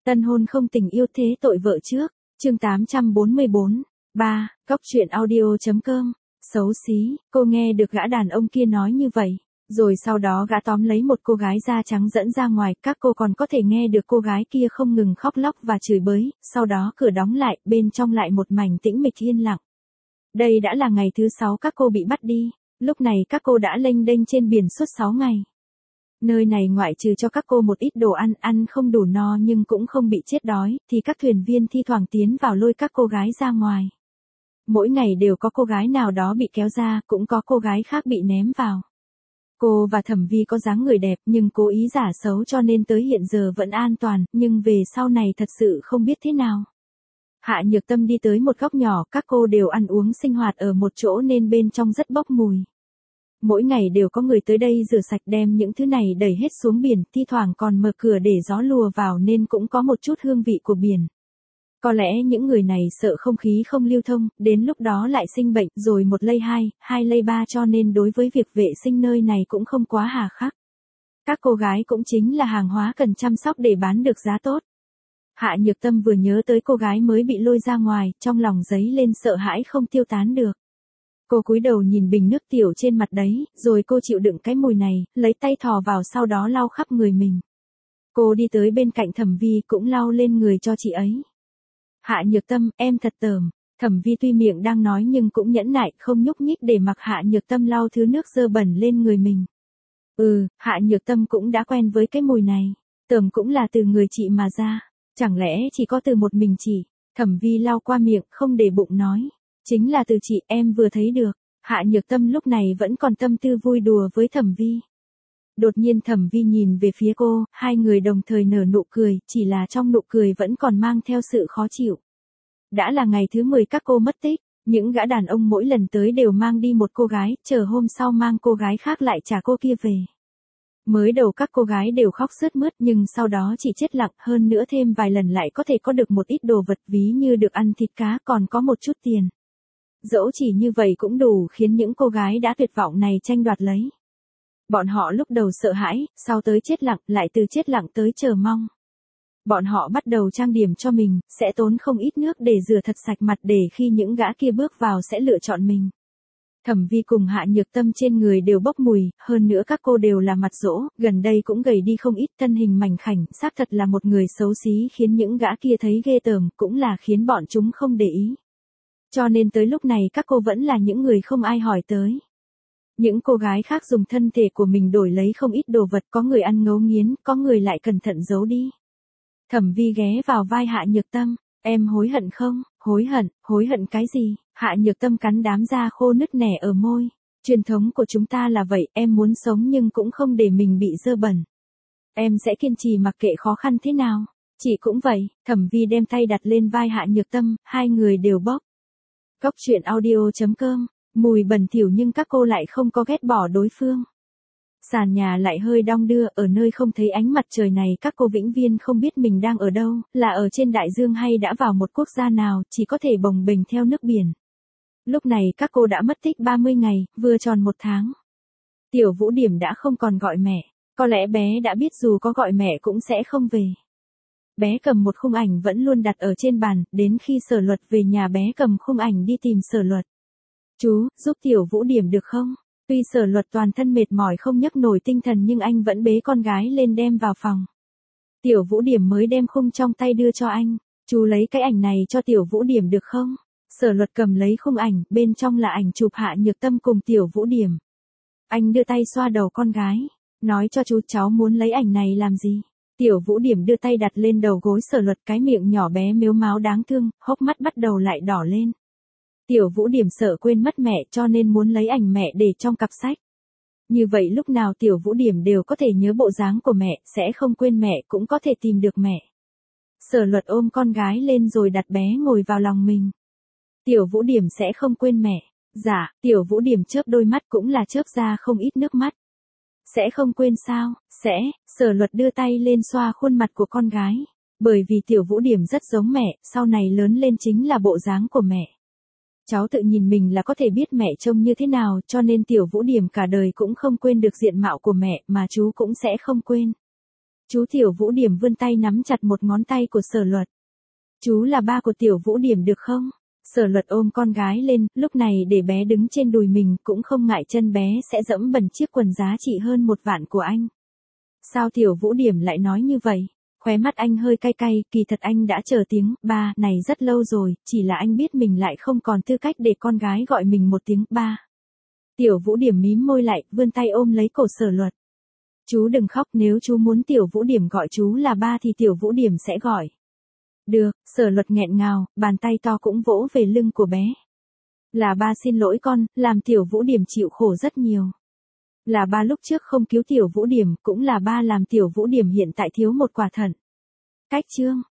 Tân hôn không tình yêu thế tội vợ trước, chương 844, 3, Cóc truyện audio.com, xấu xí, cô nghe được gã đàn ông kia nói như vậy, rồi sau đó gã tóm lấy một cô gái da trắng dẫn ra ngoài, các cô còn có thể nghe được cô gái kia không ngừng khóc lóc và chửi bới, sau đó cửa đóng lại, bên trong lại một mảnh tĩnh mịch yên lặng. Đây đã là ngày thứ 6 các cô bị bắt đi, lúc này các cô đã lênh đênh trên biển suốt 6 ngày. Nơi này ngoại trừ cho các cô một ít đồ ăn, ăn không đủ no nhưng cũng không bị chết đói, thì các thuyền viên thi thoảng tiến vào lôi các cô gái ra ngoài. Mỗi ngày đều có cô gái nào đó bị kéo ra, cũng có cô gái khác bị ném vào. Cô và Thẩm Vi có dáng người đẹp nhưng cố ý giả xấu cho nên tới hiện giờ vẫn an toàn, nhưng về sau này thật sự không biết thế nào. Hạ Nhược Tâm đi tới một góc nhỏ, các cô đều ăn uống sinh hoạt ở một chỗ nên bên trong rất bốc mùi. Mỗi ngày đều có người tới đây rửa sạch đem những thứ này đẩy hết xuống biển, thi thoảng còn mở cửa để gió lùa vào nên cũng có một chút hương vị của biển. Có lẽ những người này sợ không khí không lưu thông, đến lúc đó lại sinh bệnh, rồi một lây hai, hai lây ba, cho nên đối với việc vệ sinh nơi này cũng không quá hà khắc. Các cô gái cũng chính là hàng hóa cần chăm sóc để bán được giá tốt. Hạ Nhược Tâm vừa nhớ tới cô gái mới bị lôi ra ngoài, trong lòng dấy lên sợ hãi không tiêu tán được. Cô cúi đầu nhìn bình nước tiểu trên mặt đấy, rồi cô chịu đựng cái mùi này, lấy tay thò vào sau đó lau khắp người mình. Cô đi tới bên cạnh Thẩm Vi cũng lau lên người cho chị ấy. Hạ Nhược Tâm, em thật tởm. Thẩm Vi tuy miệng đang nói nhưng cũng nhẫn nại không nhúc nhích để mặc Hạ Nhược Tâm lau thứ nước dơ bẩn lên người mình. Hạ Nhược Tâm cũng đã quen với cái mùi này. Tởm cũng là từ người chị mà ra. Chẳng lẽ chỉ có từ một mình chị? Thẩm Vi lau qua miệng, không để bụng nói. Chính là từ chị, em vừa thấy được. Hạ Nhược Tâm lúc này vẫn còn tâm tư vui đùa với Thẩm Vi. Đột nhiên Thẩm Vi nhìn về phía cô, hai người đồng thời nở nụ cười, chỉ là trong nụ cười vẫn còn mang theo sự khó chịu. Đã là ngày thứ 10 các cô mất tích, những gã đàn ông mỗi lần tới đều mang đi một cô gái, chờ hôm sau mang cô gái khác lại trả cô kia về. Mới đầu các cô gái đều khóc sướt mướt nhưng sau đó chỉ chết lặng, hơn nữa thêm vài lần lại có thể có được một ít đồ vật, ví như được ăn thịt cá còn có một chút tiền. Dẫu chỉ như vậy cũng đủ khiến những cô gái đã tuyệt vọng này tranh đoạt lấy. Bọn họ lúc đầu sợ hãi, sau tới chết lặng, lại từ chết lặng tới chờ mong. Bọn họ bắt đầu trang điểm cho mình, sẽ tốn không ít nước để rửa thật sạch mặt để khi những gã kia bước vào sẽ lựa chọn mình. Thẩm Vi cùng Hạ Nhược Tâm trên người đều bốc mùi, hơn nữa các cô đều là mặt rỗ, gần đây cũng gầy đi không ít, thân hình mảnh khảnh, xác thật là một người xấu xí khiến những gã kia thấy ghê tởm, cũng là khiến bọn chúng không để ý. Cho nên tới lúc này các cô vẫn là những người không ai hỏi tới. Những cô gái khác dùng thân thể của mình đổi lấy không ít đồ vật, có người ăn ngấu nghiến, có người lại cẩn thận giấu đi. Thẩm Vi ghé vào vai Hạ Nhược Tâm, em hối hận không? Hối hận cái gì? Hạ Nhược Tâm cắn đám da khô nứt nẻ ở môi. Truyền thống của chúng ta là vậy, em muốn sống nhưng cũng không để mình bị dơ bẩn. Em sẽ kiên trì mặc kệ khó khăn thế nào. Chị cũng vậy. Thẩm Vi đem tay đặt lên vai Hạ Nhược Tâm, hai người đều bốc. Cóc truyện audio.com, mùi bẩn thỉu nhưng các cô lại không có ghét bỏ đối phương. Sàn nhà lại hơi đong đưa, ở nơi không thấy ánh mặt trời này các cô vĩnh viễn không biết mình đang ở đâu, là ở trên đại dương hay đã vào một quốc gia nào, chỉ có thể bồng bềnh theo nước biển. Lúc này các cô đã mất tích 30 ngày, vừa tròn 1 tháng. Tiểu Vũ Điểm đã không còn gọi mẹ, có lẽ bé đã biết dù có gọi mẹ cũng sẽ không về. Bé cầm một khung ảnh vẫn luôn đặt ở trên bàn, đến khi Sở Luật về nhà bé cầm khung ảnh đi tìm Sở Luật. Chú, giúp Tiểu Vũ Điểm được không? Tuy Sở Luật toàn thân mệt mỏi không nhấc nổi tinh thần nhưng anh vẫn bế con gái lên đem vào phòng. Tiểu Vũ Điểm mới đem khung trong tay đưa cho anh. Chú lấy cái ảnh này cho Tiểu Vũ Điểm được không? Sở Luật cầm lấy khung ảnh, bên trong là ảnh chụp Hạ Nhược Tâm cùng Tiểu Vũ Điểm. Anh đưa tay xoa đầu con gái, nói cho chú cháu muốn lấy ảnh này làm gì? Tiểu Vũ Điểm đưa tay đặt lên đầu gối Sở Luật, cái miệng nhỏ bé mếu máo đáng thương, hốc mắt bắt đầu lại đỏ lên. Tiểu Vũ Điểm sợ quên mất mẹ cho nên muốn lấy ảnh mẹ để trong cặp sách. Như vậy lúc nào Tiểu Vũ Điểm đều có thể nhớ bộ dáng của mẹ, sẽ không quên mẹ cũng có thể tìm được mẹ. Sở Luật ôm con gái lên rồi đặt bé ngồi vào lòng mình. Tiểu Vũ Điểm sẽ không quên mẹ. Dạ, Tiểu Vũ Điểm chớp đôi mắt cũng là chớp ra không ít nước mắt. Sẽ không quên sao? Sẽ. Sở Luật đưa tay lên xoa khuôn mặt của con gái. Bởi vì Tiểu Vũ Điểm rất giống mẹ, sau này lớn lên chính là bộ dáng của mẹ. Cháu tự nhìn mình là có thể biết mẹ trông như thế nào, cho nên Tiểu Vũ Điểm cả đời cũng không quên được diện mạo của mẹ, mà chú cũng sẽ không quên. Chú Tiểu Vũ Điểm vươn tay nắm chặt một ngón tay của Sở Luật. Chú là ba của Tiểu Vũ Điểm được không? Sở Luật ôm con gái lên, lúc này để bé đứng trên đùi mình cũng không ngại chân bé sẽ dẫm bẩn chiếc quần giá trị hơn 1 vạn của anh. Sao Tiểu Vũ Điểm lại nói như vậy? Khóe mắt anh hơi cay cay, kỳ thật anh đã chờ tiếng ba này rất lâu rồi, chỉ là anh biết mình lại không còn tư cách để con gái gọi mình một tiếng ba. Tiểu Vũ Điểm mím môi lại, vươn tay ôm lấy cổ Sở Luật. Chú đừng khóc, nếu chú muốn Tiểu Vũ Điểm gọi chú là ba thì Tiểu Vũ Điểm sẽ gọi. Được, Sở Luật nghẹn ngào, bàn tay to cũng vỗ về lưng của bé. Là ba xin lỗi con, làm Tiểu Vũ Điểm chịu khổ rất nhiều. Là ba lúc trước không cứu Tiểu Vũ Điểm, cũng là ba làm Tiểu Vũ Điểm hiện tại thiếu một quả thận. Cách chương